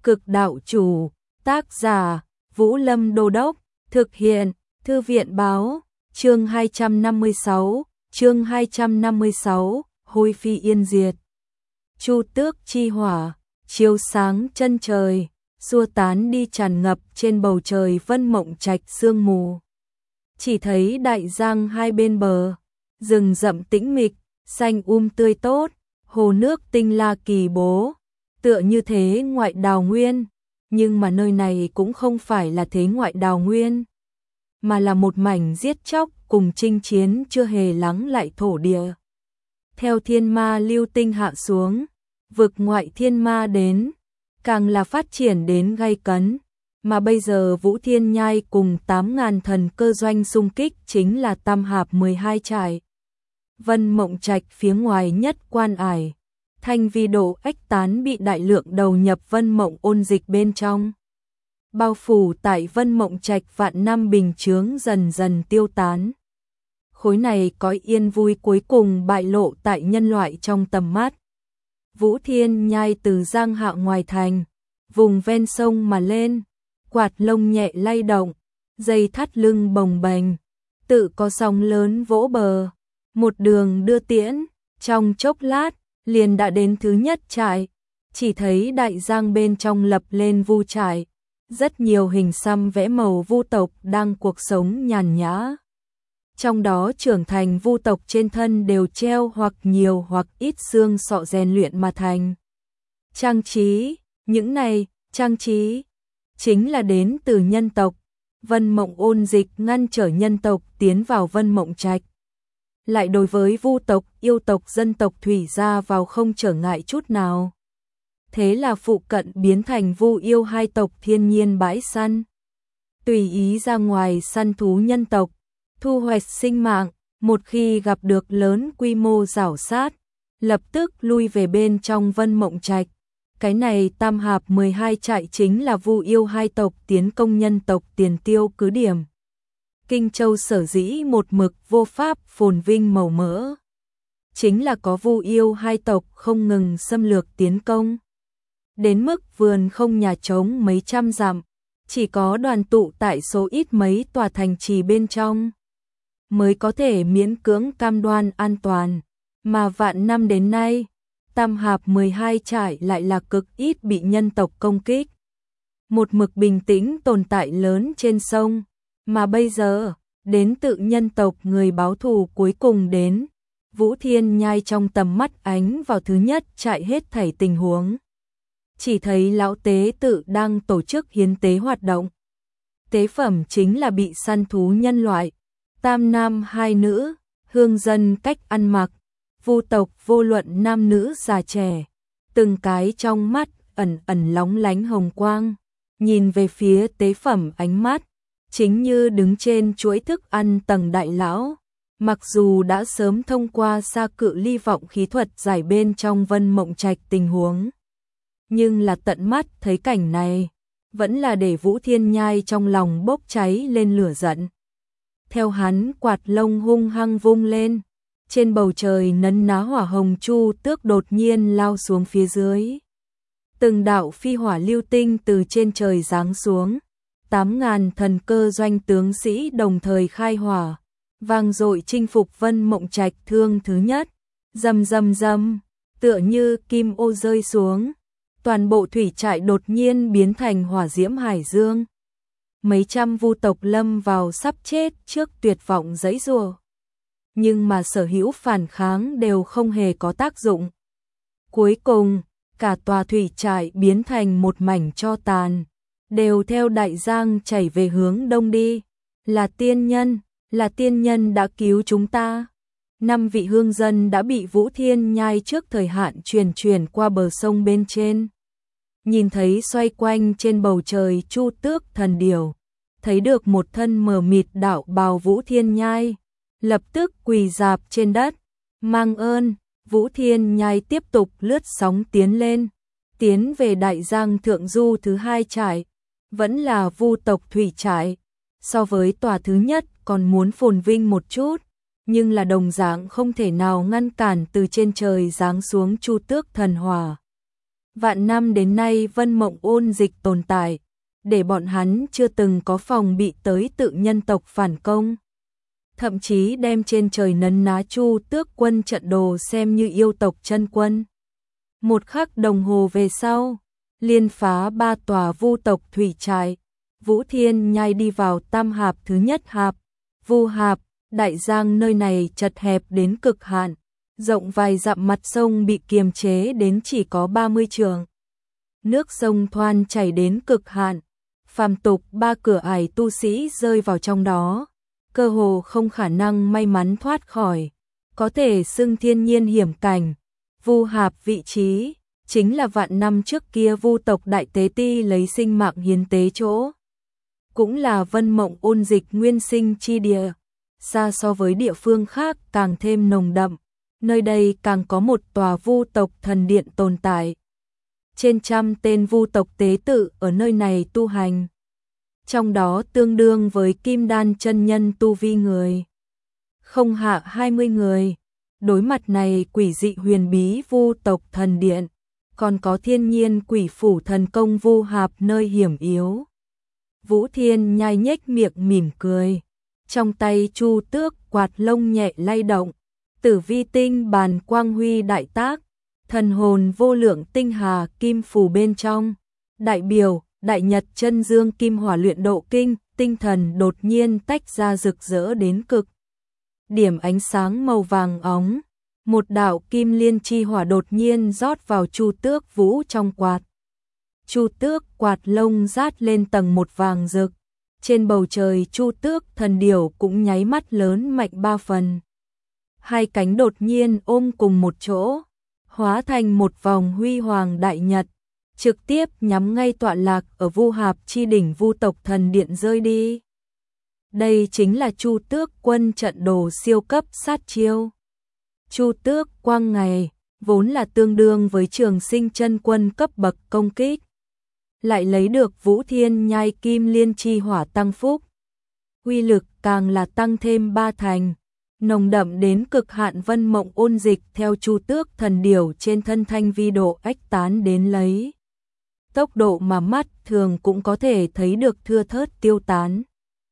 Cực đạo chủ, tác giả, Vũ Lâm Đô Đốc, thực hiện, Thư viện báo, chương 256, Hôi phi yên diệt. Chu tước chi hỏa, chiếu sáng chân trời, xua tán đi tràn ngập trên bầu trời Vân Mộng Trạch sương mù. Chỉ thấy đại giang hai bên bờ, rừng rậm tĩnh mịch, xanh tươi tốt, hồ nước tinh la kỳ bố, tựa như thế ngoại đào nguyên, nhưng mà nơi này cũng không phải là thế ngoại đào nguyên, mà là một mảnh giết chóc cùng chinh chiến chưa hề lắng lại thổ địa. Theo thiên ma lưu tinh hạ xuống, vực ngoại thiên ma đến, càng là phát triển đến gay cấn, mà bây giờ Vũ Thiên Nhai cùng 8.000 thần cơ doanh xung kích chính là Tam Hạp 12 trại. Vân Mộng Trạch phía ngoài nhất quan ải, thanh vi độ ách tán bị đại lượng đầu nhập Vân Mộng ôn dịch bên trong. Bao phủ tại Vân Mộng Trạch vạn năm bình chướng dần dần tiêu tán. Khối này có yên vui cuối cùng bại lộ tại nhân loại trong tầm mắt. Vũ Thiên Nhai từ giang hạ ngoài thành, vùng ven sông mà lên, quạt lông nhẹ lay động, dây thắt lưng bồng bềnh, tự có sóng lớn vỗ bờ, một đường đưa tiễn, trong chốc lát, liền đã đến thứ nhất trại, chỉ thấy đại giang bên trong lập lên vu trại, rất nhiều hình xăm vẽ màu vu tộc đang cuộc sống nhàn nhã. Trong đó trưởng thành vu tộc trên thân đều treo hoặc nhiều hoặc ít xương sọ rèn luyện mà thành. Trang trí, những này, trang trí, chính là đến từ nhân tộc. Vân Mộng ôn dịch ngăn trở nhân tộc tiến vào Vân Mộng Trạch. Lại đối với vu tộc, yêu tộc, dân tộc thủy ra vào không trở ngại chút nào. Thế là phụ cận biến thành vu yêu hai tộc thiên nhiên bãi săn. Tùy ý ra ngoài săn thú nhân tộc, thu hoạch sinh mạng, một khi gặp được lớn quy mô rảo sát, lập tức lui về bên trong Vân Mộng Trạch. Cái này Tam Hạp 12 trại chính là vu yêu hai tộc tiến công nhân tộc tiền tiêu cứ điểm. Kinh Châu sở dĩ một mực vô pháp phồn vinh màu mỡ, chính là có vu yêu hai tộc không ngừng xâm lược tiến công. Đến mức vườn không nhà trống mấy trăm dặm, chỉ có đoàn tụ tại số ít mấy tòa thành trì bên trong, mới có thể miễn cưỡng cam đoan an toàn, mà vạn năm đến nay, Tam Hạp 12 trại lại là cực ít bị nhân tộc công kích. Một mực bình tĩnh tồn tại lớn trên sông, mà bây giờ, đến tự nhân tộc người báo thù cuối cùng đến, Vũ Thiên Nhai trong tầm mắt ánh vào thứ nhất trại hết thảy tình huống. Chỉ thấy lão tế tự đang tổ chức hiến tế hoạt động. Tế phẩm chính là bị săn thú nhân loại, tam nam hai nữ, hương dân cách ăn mặc, vu tộc vô luận nam nữ già trẻ, từng cái trong mắt ẩn ẩn lóng lánh hồng quang, nhìn về phía tế phẩm ánh mắt, chính như đứng trên chuỗi thức ăn tầng đại lão, mặc dù đã sớm thông qua xa cự ly vọng khí thuật giải bên trong Vân Mộng Trạch tình huống. Nhưng là tận mắt thấy cảnh này, vẫn là để Vũ Thiên Nhai trong lòng bốc cháy lên lửa giận. Theo hắn quạt lông hung hăng vung lên, trên bầu trời nấn ná hỏa hồng chu tước đột nhiên lao xuống phía dưới. Từng đạo phi hỏa lưu tinh từ trên trời giáng xuống, 8.000 thần cơ doanh tướng sĩ đồng thời khai hỏa, vang dội chinh phục Vân Mộng Trạch thương thứ nhất, rầm rầm rầm, tựa như kim ô rơi xuống. Toàn bộ thủy trại đột nhiên biến thành hỏa diễm hải dương. Mấy trăm vu tộc lâm vào sắp chết trước tuyệt vọng giãy giụa. Nhưng mà sở hữu phản kháng đều không hề có tác dụng. Cuối cùng, cả tòa thủy trại biến thành một mảnh tro tàn, đều theo đại giang chảy về hướng đông đi. Là tiên nhân đã cứu chúng ta. 5 vị hương dân đã bị Vũ Thiên Nhai trước thời hạn chuyển qua bờ sông bên trên. Nhìn thấy xoay quanh trên bầu trời chu tước thần điểu, thấy được một thân mờ mịt đạo bào Vũ Thiên Nhai, lập tức quỳ rạp trên đất, mang ơn. Vũ Thiên Nhai tiếp tục lướt sóng tiến lên, tiến về đại giang thượng du thứ hai trại, vẫn là vu tộc thủy trại, so với tòa thứ nhất còn muốn phồn vinh một chút. Nhưng là đồng dạng không thể nào ngăn cản từ trên trời giáng xuống chu tước thần hỏa. Vạn năm đến nay Vân Mộng Ôn Dịch tồn tại, để bọn hắn chưa từng có phòng bị tới tự nhân tộc phản công. Thậm chí đem trên trời nấn ná Chu Tước quân trận đồ xem như yêu tộc chân quân. Một khắc đồng hồ về sau, liên phá 3 tòa vu tộc thủy trại, Vũ Thiên Nhai đi vào tam hạp thứ nhất hạp, Vu hạp. Đại giang nơi này chật hẹp đến cực hạn, rộng vài dặm, mặt sông bị kiềm chế đến chỉ có 30 trượng. Nước sông thoăn chảy đến cực hạn, phàm tục 3 cửa ải tu sĩ rơi vào trong đó, cơ hồ không khả năng may mắn thoát khỏi, có thể xưng thiên nhiên hiểm cảnh. Vu hạp vị trí chính là vạn năm trước kia Vu tộc đại tế ti lấy sinh mạng hiến tế chỗ, cũng là Vân Mộng Ôn Dịch nguyên sinh chi địa. Xa so với địa phương khác càng thêm nồng đậm, nơi đây càng có một tòa vu tộc thần điện tồn tại. Trên trăm tên vu tộc tế tự ở nơi này tu hành, trong đó tương đương với kim đan chân nhân tu vi người, không hạ 20 người. Đối mặt này quỷ dị huyền bí vu tộc thần điện, còn có thiên nhiên quỷ phủ thần công vu hạp nơi hiểm yếu. Vũ Thiên Nhai nhếch miệng mỉm cười. Trong tay Chu Tước quạt lông nhẹ lay động, Tử Vi tinh bàn quang huy đại tác, thần hồn vô lượng tinh hà kim phù bên trong, đại biểu đại nhật chân dương kim hỏa luyện độ kinh, tinh thần đột nhiên tách ra rực rỡ đến cực điểm, ánh sáng màu vàng óng, một đạo kim liên chi hỏa đột nhiên rót vào Chu Tước vũ trong quạt. Chu Tước quạt lông rát lên tầng một vàng rực. Trên bầu trời Chu Tước thần điểu cũng nháy mắt lớn mạnh 3 phần. Hai cánh đột nhiên ôm cùng một chỗ, hóa thành một vòng huy hoàng đại nhật, trực tiếp nhắm ngay tọa lạc ở Vu hạp chi đỉnh Vu tộc thần điện rơi đi. Đây chính là Chu Tước quân trận đồ siêu cấp sát chiêu. Chu Tước quang ngày vốn là tương đương với Trường Sinh chân quân cấp bậc công kích, lại lấy được Vũ Thiên Nhai kim liên chi hỏa tăng phúc, uy lực càng là tăng thêm 3 thành, nồng đậm đến cực hạn. Vân Mộng Ôn Dịch theo Chu Tước thần điểu trên thân thanh vi độ ách tán đến lấy tốc độ mà mắt thường cũng có thể thấy được thưa thớt tiêu tán.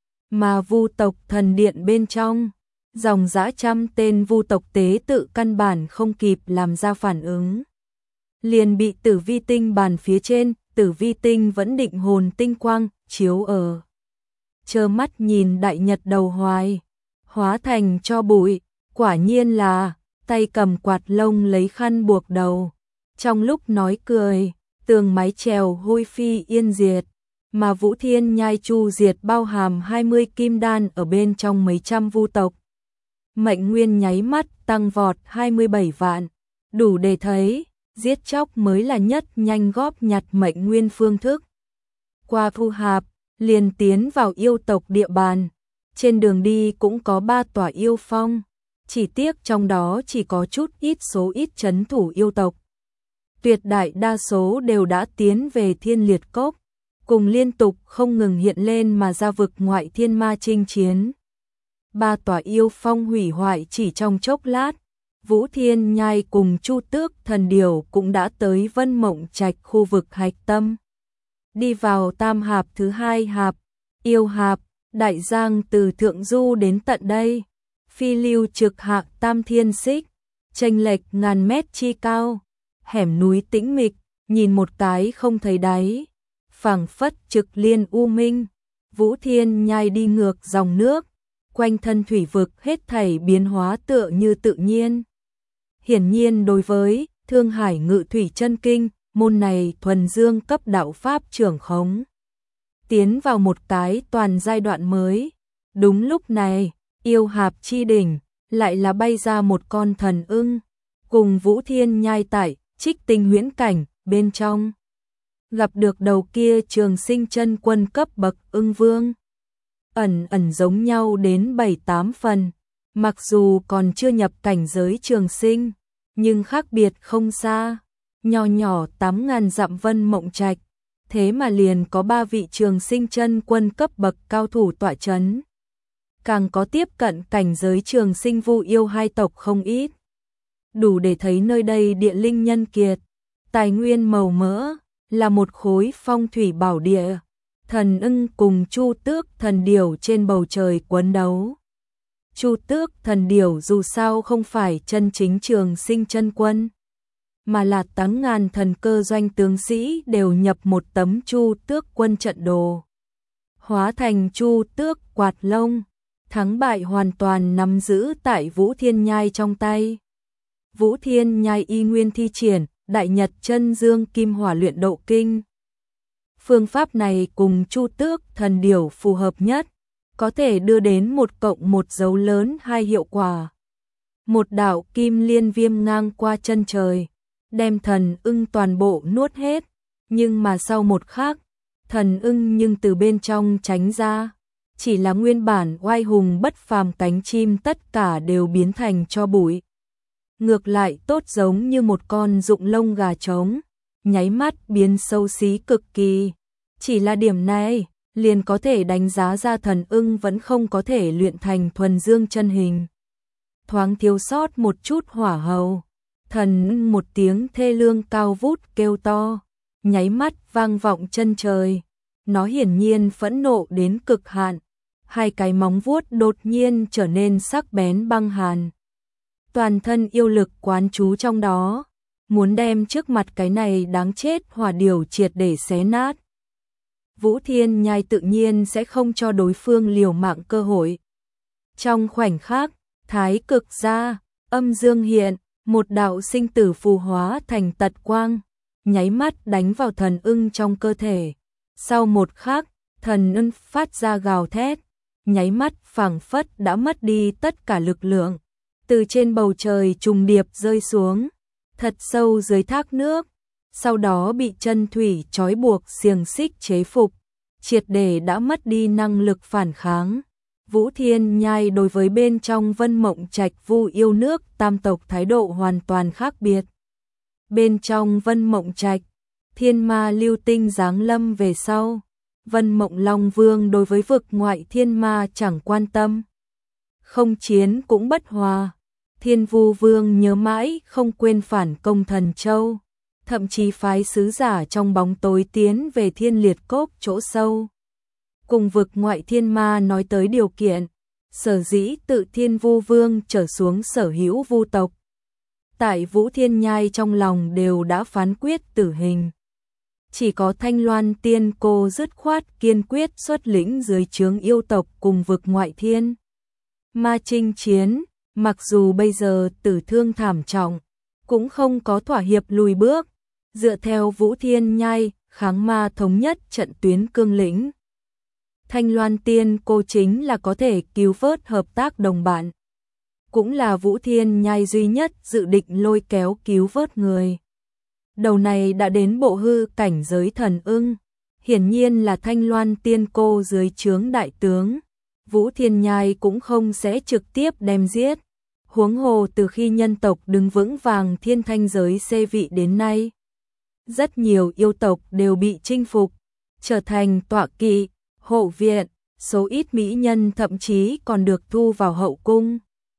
Mà Vu tộc thần điện bên trong, dòng dã trăm tên Vu tộc tế tự căn bản không kịp làm ra phản ứng, liền bị Tử Vi tinh bàn phía trên, Tử Vi tinh vẫn định hồn tinh quang chiếu ở, trơ mắt nhìn đại nhật đầu hoài hóa thành cho bụi. Quả nhiên là tay cầm quạt lông lấy khăn buộc đầu, trong lúc nói cười, tường mái chèo hôi phi yên diệt, mà Vũ Thiên Nhai chu diệt bao hàm 20 kim đan ở bên trong mấy trăm vu tộc. Mệnh nguyên nháy mắt tăng vọt 27 vạn, đủ để thấy giết chóc mới là nhất nhanh góp nhặt mệnh nguyên phương thức. Qua Vu hạp, liền tiến vào yêu tộc địa bàn, trên đường đi cũng có 3 tòa yêu phong, chỉ tiếc trong đó chỉ có chút ít số ít trấn thủ yêu tộc. Tuyệt đại đa số đều đã tiến về Thiên Liệt Cốc, cùng liên tục không ngừng hiện lên mà ra vực ngoại thiên ma chinh chiến. 3 tòa yêu phong hủy hoại chỉ trong chốc lát, Vũ Thiên Nhai cùng Chu Tước thần điểu cũng đã tới Vân Mộng Trạch khu vực hạch tâm. Đi vào tam hạp thứ 2 hạp, yêu hạp, đại giang từ thượng du đến tận đây, phi lưu trực hạ tam thiên xích, chênh lệch ngàn mét chi cao, hẻm núi tĩnh mịch, nhìn một cái không thấy đáy, phảng phất trực liên u minh. Vũ Thiên Nhai đi ngược dòng nước, quanh thân thủy vực hết thảy biến hóa tựa như tự nhiên. Hiển nhiên đối với Thương Hải Ngự Thủy Chân Kinh, môn này thuần dương cấp đạo pháp trưởng khống, tiến vào một cái toàn giai đoạn mới. Đúng lúc này, yêu hạp chi đỉnh lại là bay ra một con thần ưng, cùng Vũ Thiên Nhai tại Trích Tinh huyễn cảnh bên trong gặp được đầu kia Trường Sinh chân quân cấp bậc ưng vương, ẩn ẩn giống nhau đến 7-8 phần, mặc dù còn chưa nhập cảnh giới Trường Sinh, nhưng khác biệt không xa. Nho nhỏ 8.000 dặm Vân Mộng Trạch, thế mà liền có 3 vị Trường Sinh chân quân cấp bậc cao thủ tọa chấn, càng có tiếp cận cảnh giới Trường Sinh Vu yêu hai tộc không ít, đủ để thấy nơi đây địa linh nhân kiệt, tài nguyên màu mỡ, là một khối phong thủy bảo địa. Thần ưng cùng Chu Tước thần điểu trên bầu trời quấn đấu. Chu Tước thần điểu dù sao không phải chân chính Trường Sinh chân quân, mà là 8.000 thần cơ doanh tướng sĩ đều nhập một tấm Chu Tước quân trận đồ, hóa thành Chu Tước quạt lông, thắng bại hoàn toàn nắm giữ tại Vũ Thiên Nhai trong tay. Vũ Thiên Nhai y nguyên thi triển Đại Nhật Chân Dương Kim Hỏa luyện độ kinh. Phương pháp này cùng Chu Tước thần điểu phù hợp nhất, có thể đưa đến 1+1 dấu lớn 2 hiệu quả. Một đạo kim liên viêm ngang qua chân trời, đem thần ưng toàn bộ nuốt hết, nhưng mà sau một khắc, thần ưng nhưng từ bên trong tránh ra, chỉ là nguyên bản oai hùng bất phàm cánh chim tất cả đều biến thành tro bụi. Ngược lại tốt giống như một con rụng lông gà trống, nháy mắt biến xấu xí cực kỳ. Chỉ là điểm này, liền có thể đánh giá ra thần ưng vẫn không có thể luyện thành thuần dương chân hình. Thoáng thiếu sót một chút hỏa hầu, thần ưng một tiếng thê lương cao vút kêu to, nháy mắt vang vọng chân trời. Nó hiển nhiên phẫn nộ đến cực hạn, hai cái móng vuốt đột nhiên trở nên sắc bén băng hàn. Toàn thân yêu lực quán trú trong đó, muốn đem trước mặt cái này đáng chết hỏa điểu triệt để xé nát. Vũ Thiên Nhai tự nhiên sẽ không cho đối phương liều mạng cơ hội. Trong khoảnh khắc, thái cực ra, âm dương hiện, một đạo sinh tử phù hóa thành tật quang, nháy mắt đánh vào thần ưng trong cơ thể. Sau một khắc, thần ưng phát ra gào thét, nháy mắt phảng phất đã mất đi tất cả lực lượng, từ trên bầu trời trùng điệp rơi xuống, thật sâu dưới thác nước, sau đó bị chân thủy trói buộc xiềng xích chế phục, triệt để đã mất đi năng lực phản kháng. Vũ Thiên Nhai đối với bên trong Vân Mộng Trạch Vu yêu nước tam tộc thái độ hoàn toàn khác biệt. Bên trong Vân Mộng Trạch, thiên ma lưu tinh giáng lâm về sau, Vân Mộng Long Vương đối với vực ngoại thiên ma chẳng quan tâm. Không chiến cũng bất hòa. Thiên Vu Vương nhớ mãi không quên phản công Thần Châu, thậm chí phái sứ giả trong bóng tối tiến về Thiên Liệt Cốc chỗ sâu. Cùng vực ngoại thiên ma nói tới điều kiện, sở dĩ tự Thiên Vu Vương trở xuống sở hữu vu tộc. Tại Vũ Thiên Nhai trong lòng đều đã phán quyết tử hình. Chỉ có Thanh Loan Tiên Cô dứt khoát kiên quyết xuất lĩnh dưới trướng yêu tộc cùng vực ngoại thiên ma chinh chiến, mặc dù bây giờ tử thương thảm trọng, cũng không có thỏa hiệp lùi bước, dựa theo Vũ Thiên Nhai kháng ma thống nhất trận tuyến cương lĩnh. Thanh Loan Tiên Cô chính là có thể cứu vớt hợp tác đồng bạn, cũng là Vũ Thiên Nhai duy nhất dự định lôi kéo cứu vớt người. Đầu này đã đến bộ hư cảnh giới thần ưng, hiển nhiên là Thanh Loan Tiên Cô dưới trướng đại tướng. Vũ Thiên Nhai cũng không sẽ trực tiếp đem giết. Huống hồ từ khi nhân tộc đứng vững vàng thiên thanh giới xê vị đến nay, rất nhiều yêu tộc đều bị chinh phục, trở thành tọa kỵ, hộ viện, số ít mỹ nhân thậm chí còn được thu vào hậu cung.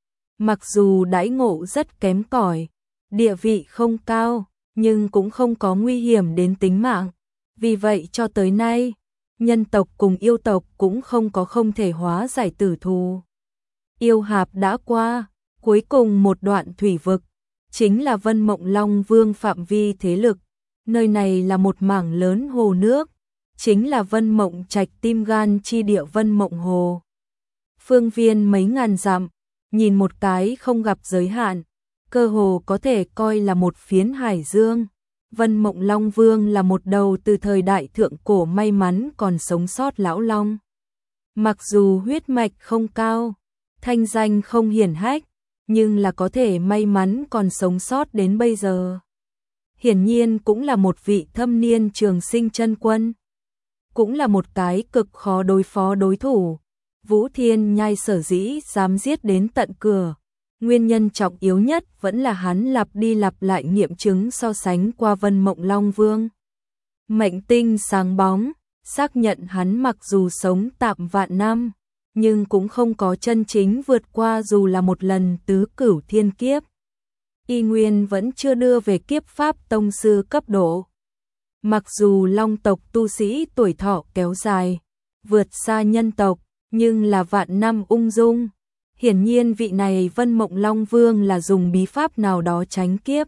Mặc dù đãi ngộ rất kém cỏi, địa vị không cao, nhưng cũng không có nguy hiểm đến tính mạng. Vì vậy cho tới nay, nhân tộc cùng yêu tộc cũng không có không thể hóa giải tử thù. Yêu hạp đã qua, cuối cùng một đoạn thủy vực, chính là Vân Mộng Long Vương phạm vi thế lực. Nơi này là một mảng lớn hồ nước, chính là Vân Mộng Trạch tim gan chi địa Vân Mộng Hồ. Phương viên mấy ngàn dặm, nhìn một cái không gặp giới hạn, cơ hồ có thể coi là một phiến hải dương. Vân Mộng Long Vương là một đầu từ thời đại thượng cổ may mắn còn sống sót lão long. Mặc dù huyết mạch không cao, thanh danh không hiển hách, nhưng là có thể may mắn còn sống sót đến bây giờ. Hiển nhiên cũng là một vị thâm niên trường sinh chân quân. Cũng là một cái cực khó đối phó đối thủ. Vũ Thiên Nhai sở dĩ dám giết đến tận cửa. Nguyên nhân trọng yếu nhất vẫn là hắn lặp đi lặp lại nghiệm chứng so sánh qua Vân Mộng Long Vương. Mệnh tinh sáng bóng, xác nhận hắn mặc dù sống tạm vạn năm, nhưng cũng không có chân chính vượt qua dù là một lần tứ cửu thiên kiếp. y nguyên vẫn chưa đưa về kiếp pháp tông sư cấp độ. Mặc dù long tộc tu sĩ tuổi thọ kéo dài, vượt xa nhân tộc, nhưng là vạn năm ung dung. Hiển nhiên vị này Vân Mộng Long Vương là dùng bí pháp nào đó tránh kiếp.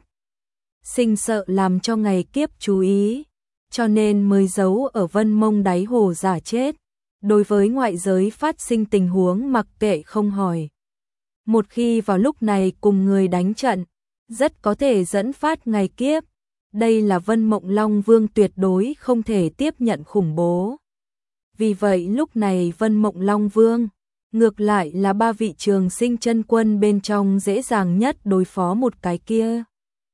Sinh sợ làm cho ngày kiếp chú ý, cho nên mới giấu ở Vân Mông đáy hồ giả chết. Đối với ngoại giới phát sinh tình huống mặc kệ không hỏi. Một khi vào lúc này cùng người đánh trận, rất có thể dẫn phát ngày kiếp. Đây là Vân Mộng Long Vương tuyệt đối không thể tiếp nhận khủng bố. Vì vậy lúc này Vân Mộng Long Vương, ngược lại là ba vị Trường Sinh chân quân bên trong dễ dàng nhất đối phó một cái kia.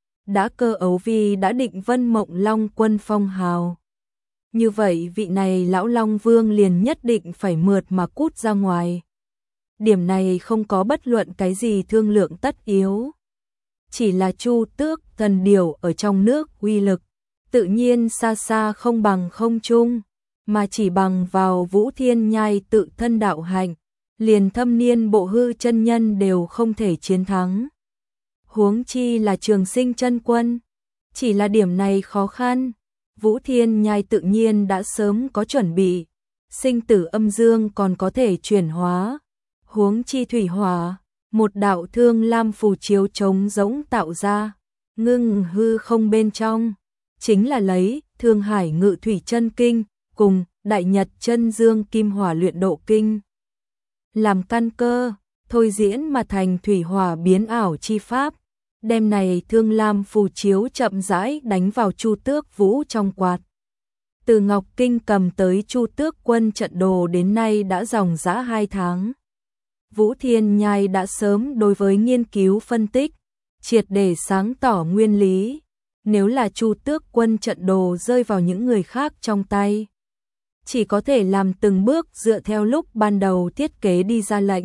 Đã Cơ Ấu Vi đã định Vân Mộng Long quân phong hào. Như vậy vị này lão Long Vương liền nhất định phải mượt mà cút ra ngoài. Điểm này không có bất luận cái gì thương lượng tất yếu. Chỉ là Chu Tước thần điểu ở trong nước uy lực, tự nhiên xa xa không bằng không trung, mà chỉ bằng vào Vũ Thiên Nhai tự thân đạo hạnh, liền Thâm Niên Bộ Hư chân nhân đều không thể chiến thắng. Huống chi là Trường Sinh chân quân, chỉ là điểm này khó khăn. Vũ Thiên Nhai tự nhiên đã sớm có chuẩn bị, sinh tử âm dương còn có thể chuyển hóa. Huống chi thủy hỏa, một đạo thương lam phù chiếu trống rỗng tạo ra, ngưng hư không bên trong, chính là lấy Thương Hải Ngự Thủy chân kinh cùng Đại Nhật chân dương kim hỏa luyện độ kinh làm căn cơ, thôi diễn mà thành thủy hỏa biến ảo chi pháp. Đêm này thương lam phù chiếu chậm rãi đánh vào Chu Tước Vũ trong quạt. Từ Ngọc Kinh cầm tới Chu Tước quân trận đồ đến nay đã dòng dã 2 tháng. Vũ Thiên Nhai đã sớm đối với nghiên cứu phân tích, triệt để sáng tỏ nguyên lý. Nếu là Chu Tước quân trận đồ rơi vào những người khác trong tay, chỉ có thể làm từng bước dựa theo lúc ban đầu thiết kế đi ra lệnh.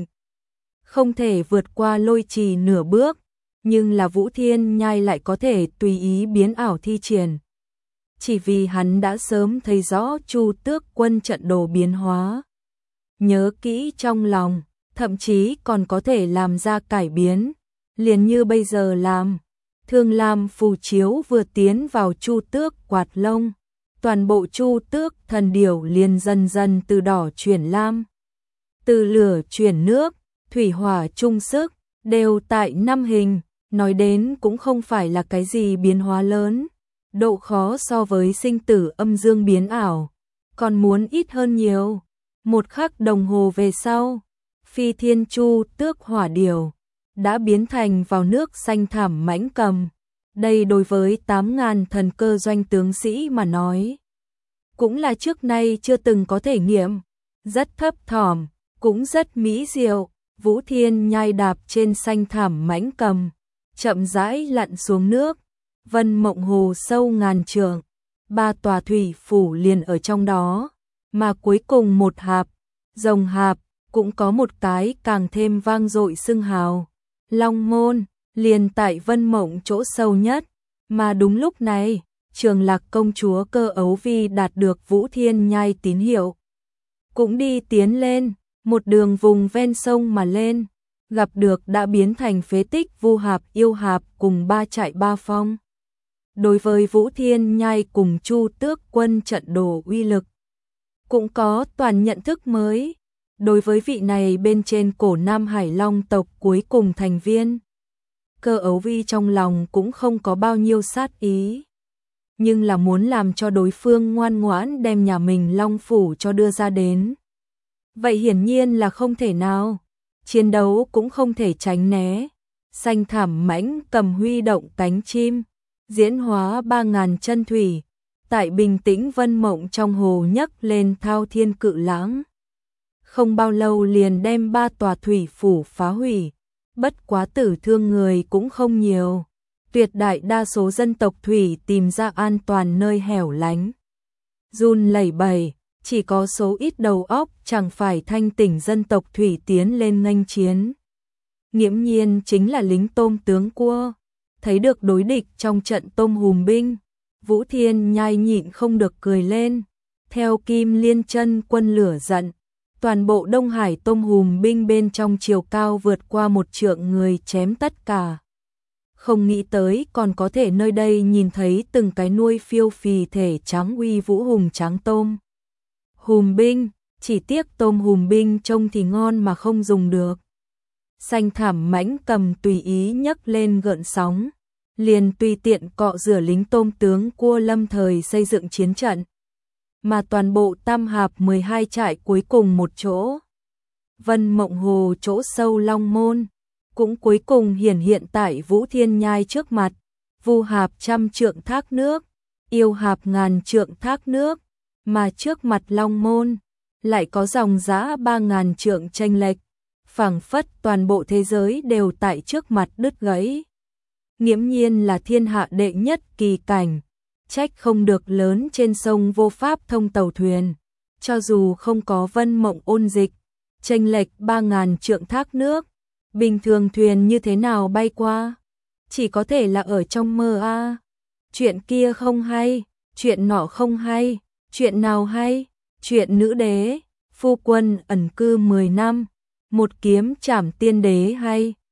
Không thể vượt qua lôi trì nửa bước, nhưng là Vũ Thiên Nhai lại có thể tùy ý biến ảo thi triển. Chỉ vì hắn đã sớm thấy rõ Chu Tước quân trận đồ biến hóa. Nhớ kỹ trong lòng, thậm chí còn có thể làm ra cải biến, liền như bây giờ làm. Thương lam phù chiếu vừa tiến vào Chu Tước quạt lông, toàn bộ Chu Tước thần điểu liền dần dần từ đỏ chuyển lam, từ lửa chuyển nước, thủy hỏa chung sức, đều tại 5 hình, nói đến cũng không phải là cái gì biến hóa lớn. Độ khó so với sinh tử âm dương biến ảo, còn muốn ít hơn nhiều. Một khắc đồng hồ về sau, Phi Thiên Chu Tước hỏa điểu đã biến thành vào nước xanh thẳm mãnh cầm. Đây đối với 8.000 thần cơ doanh tướng sĩ mà nói, cũng là trước nay chưa từng có thể nghiệm, rất thấp thỏm, cũng rất mỹ diệu. Vũ Thiên Nhai đạp trên xanh thẳm mãnh cầm, chậm rãi lặn xuống nước. Vân Mộng Hồ sâu ngàn trượng, 3 tòa thủy phủ liền ở trong đó, mà cuối cùng một hạp, rồng hạp, cũng có một cái càng thêm vang dội xưng hào. Long môn, liền tại Vân Mộng chỗ sâu nhất, mà đúng lúc này, Trường Lạc công chúa Cơ Ấu Vi đạt được Vũ Thiên Nhai tín hiệu. Cũng đi tiến lên, một đường vùng ven sông mà lên, gặp được đã biến thành phế tích Vu Hạp Yêu Hạp cùng 3 trại 3 phong. Đối với Vũ Thiên Nhai cùng Chu Tước quân trận đồ uy lực, cũng có toàn nhận thức mới. Đối với vị này bên trên cổ Nam Hải Long tộc cuối cùng thành viên, Cơ Ấu Vi trong lòng cũng không có bao nhiêu sát ý, nhưng là muốn làm cho đối phương ngoan ngoãn đem nhà mình Long phủ cho đưa ra đến. Vậy hiển nhiên là không thể nào, chiến đấu cũng không thể tránh né. Xanh thẳm mãnh cầm huy động cánh chim, diễn hóa 3.000 chân thủy, tại bình tĩnh Vân Mộng trong hồ nhấc lên thao thiên cự lãng. Không bao lâu liền đem 3 tòa thủy phủ phá hủy, bất quá tử thương người cũng không nhiều. Tuyệt đại đa số dân tộc thủy tìm ra an toàn nơi hẻo lánh. Run lẩy bẩy, chỉ có số ít đầu óc chẳng phải thanh tỉnh dân tộc thủy tiến lên nghênh chiến. Nghiễm nhiên chính là lính tôm tướng cua. Thấy được đối địch trong trận tôm hùm binh, Vũ Thiên Nhai nhịn không được cười lên. Theo Kim Liên chân quân lửa giận, toàn bộ Đông Hải tôm hùm binh bên trong chiều cao vượt qua 1 trượng người chém tất cả. không nghĩ tới còn có thể nơi đây nhìn thấy từng cái nuôi phiêu phì thể trắng uy vũ hùng tráng tôm. Hùm binh, chỉ tiếc tôm hùm binh trông thì ngon mà không dùng được. Xanh thảm mãnh cầm tùy ý nhấc lên gợn sóng, liền tùy tiện cọ rửa lính tôm tướng cua lâm thời xây dựng chiến trận. Mà toàn bộ Tam Hạp 12 trại cuối cùng một chỗ. Vân Mộng Hồ chỗ sâu Long Môn, cũng cuối cùng hiển hiện tại Vũ Thiên Nhai trước mặt. Vu Hạp 100 trượng thác nước, Yêu Hạp 1000 trượng thác nước, mà trước mặt Long Môn lại có dòng dã 3000 trượng chênh lệch, phảng phất toàn bộ thế giới đều tại trước mặt đứt gãy. Nghiễm nhiên là thiên hạ đệ nhất kỳ cảnh, trách không được lớn trên sông vô pháp thông tàu thuyền, cho dù không có Vân Mộng ôn dịch, chênh lệch 3000 trượng thác nước, bình thường thuyền như thế nào bay qua, chỉ có thể là ở trong mơ a. Chuyện kia không hay, chuyện nọ không hay, chuyện nào hay? Chuyện nữ đế, phu quân ẩn cư 10 năm, một kiếm trảm tiên đế hay?